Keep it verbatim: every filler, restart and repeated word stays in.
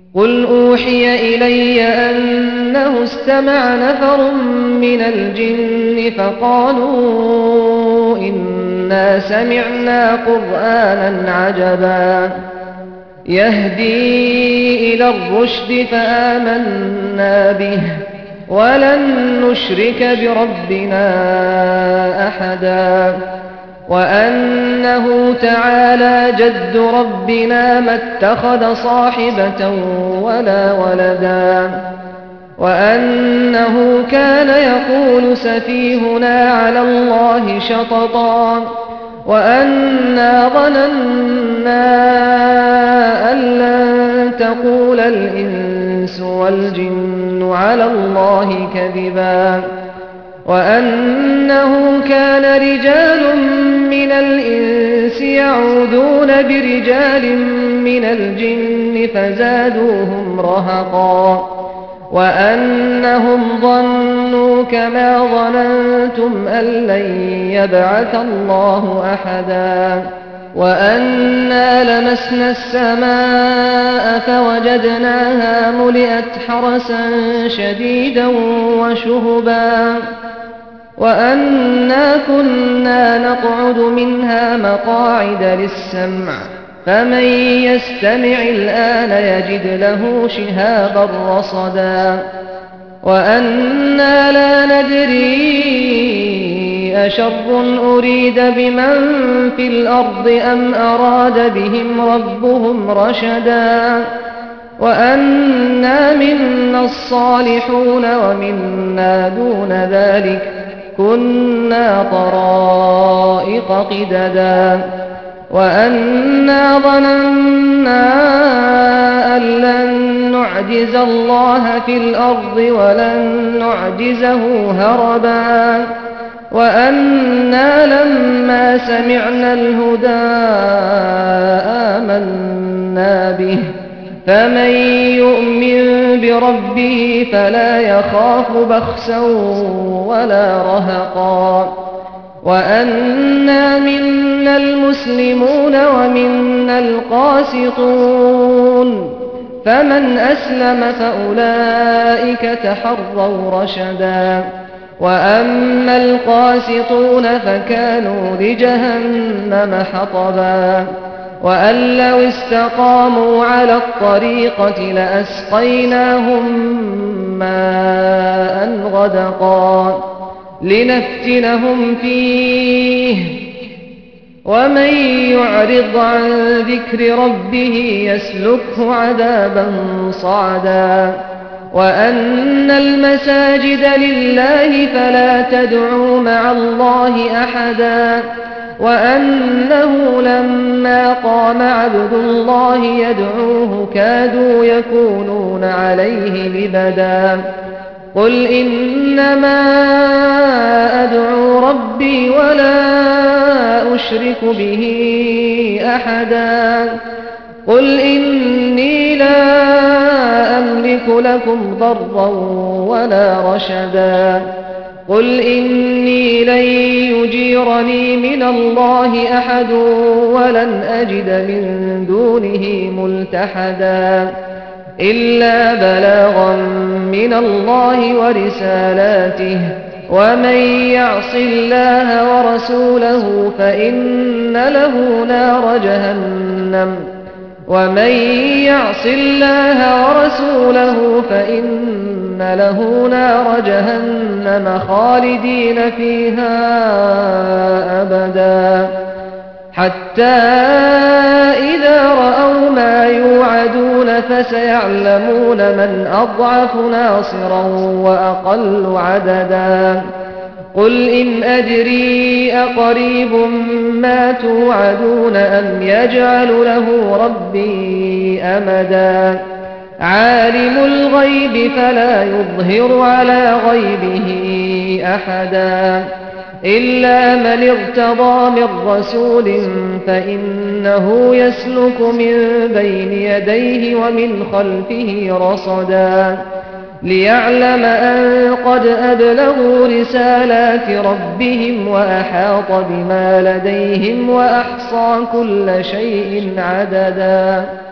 قل أوحي إلي أنه استمع نفر من الجن فقالوا إنا سمعنا قرآنا عجبا يهدي إلى الرشد فآمنا به ولن نشرك بربنا أحدا وأنه تعالى جد ربنا ما اتخذ صاحبة ولا ولدا وأنه كان يقول سفيهنا على الله شططا وأنا ظننا أن لن تقول الإنس والجن على الله كذبا وأنه كان رجال من الإنس يعوذون برجال من الجن فزادوهم رهقا وأنهم ظنوا كما ظننتم أن لن يبعث الله أحدا وأنا لمسنا السماء فوجدناها ملئت حرسا شديدا وشهبا وأنا كنا نقعد منها مقاعد للسمع فمن يستمع الآن يجد له شهابا رصدا وأنا لا ندري أشر أريد بمن في الأرض أم أراد بهم ربهم رشدا وأنا منا الصالحون ومنا دون ذلك كنا طرائق قددا وأنا ظننا أن لن نعجز الله في الأرض ولن نعجزه هربا وأنا لما سمعنا الهدى آمنا به فمن يؤمن بربه فلا يخاف بخسا ولا رهقا وأنا منا المسلمون ومنا القاسطون فمن أسلم فأولئك تحروا رشدا وأما القاسطون فكانوا لجهنم حطبا وأن لو استقاموا على الطريقة لأسقيناهم ماء غدقا لنفتنهم فيه ومن يعرض عن ذكر ربه يسلكه عذابا صعدا وأن المساجد لله فلا تدعوا مع الله أحدا وأنه لما قام عبد الله يدعوه كادوا يكونون عليه لبدا قل إنما أدعو ربي ولا أشرك به أحدا قل إني لا أملك لكم ضرا ولا رشدا قل إني لن يجيرني من الله أحد ولن أجد من دونه ملتحدا إلا بلاغا من الله ورسالاته ومن يعص الله ورسوله فإن له نار جهنم ومن يعص الله ورسوله فإن له نار جهنم خالدين فيها أبدا حتى إذا رأوا ما يوعدون فسيعلمون من أضعف ناصرا وأقل عددا قل إن أدري أقريب ما توعدون أم يجعل له ربي أمدا عالم الغيب فلا يظهر على غيبه أحدا إلا من ارتضى من رسول فإنه يسلك من بين يديه ومن خلفه رصدا ليعلم أن قد أبلغوا رسالات ربهم وأحاط بما لديهم وأحصى كل شيء عددا.